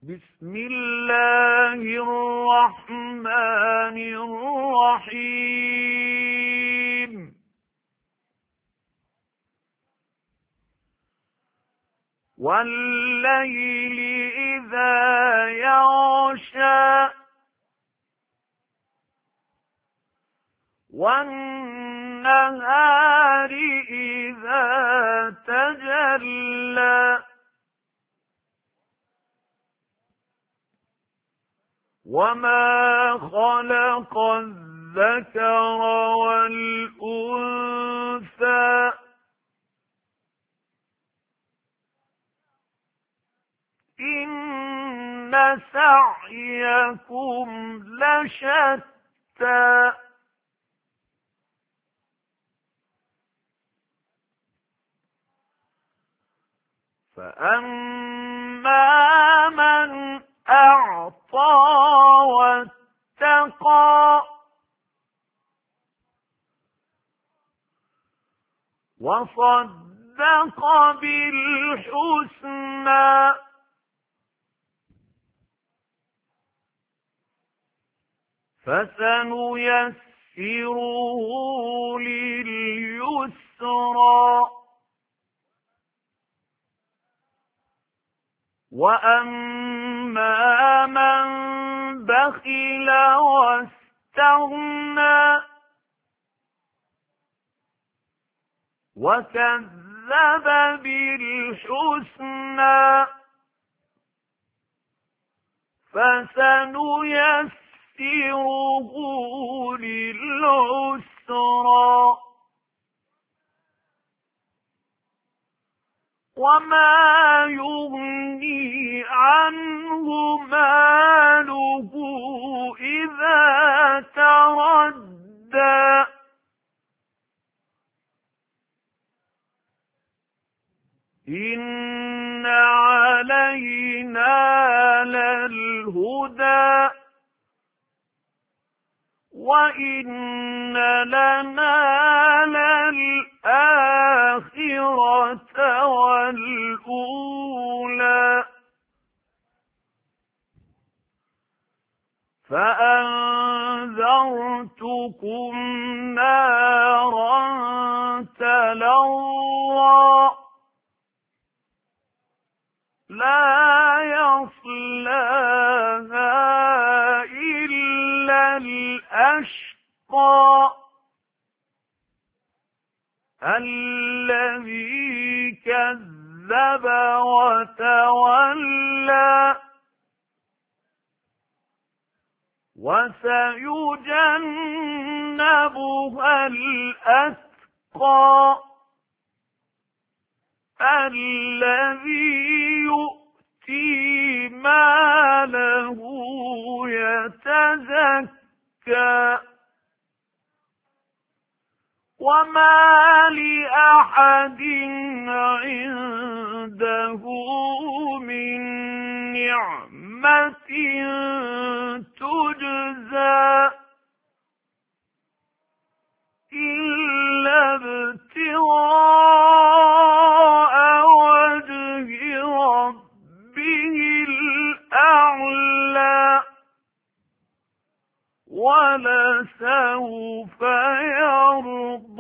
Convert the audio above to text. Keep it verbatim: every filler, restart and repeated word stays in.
بسم الله الرحمن الرحيم والليل إذا يغشى والنهار إذا تجلى وما خلق الذكر والأنثى إن سعيكم لشتى فأما من أعطى واتقى وصدق بالحسنى فسنيسره لليسرى وأما من بخل واستغنى وكذب بالحسنى فسنيسره للعسرى وما يغني عنه ماله إذا تردى إن علينا للهدى وإن لنا للآخرة والأولى فأنذرتكم نارا تلظى لا يصلاها إلا الأشقى الذي كذب وتولى وسيجنبها الأتقى الذي يؤتي ماله يتزكى وما لأحد عنده من نعمة تجزى إلا ابتغاء وجه ربه الأعلى ولسوف يرضى.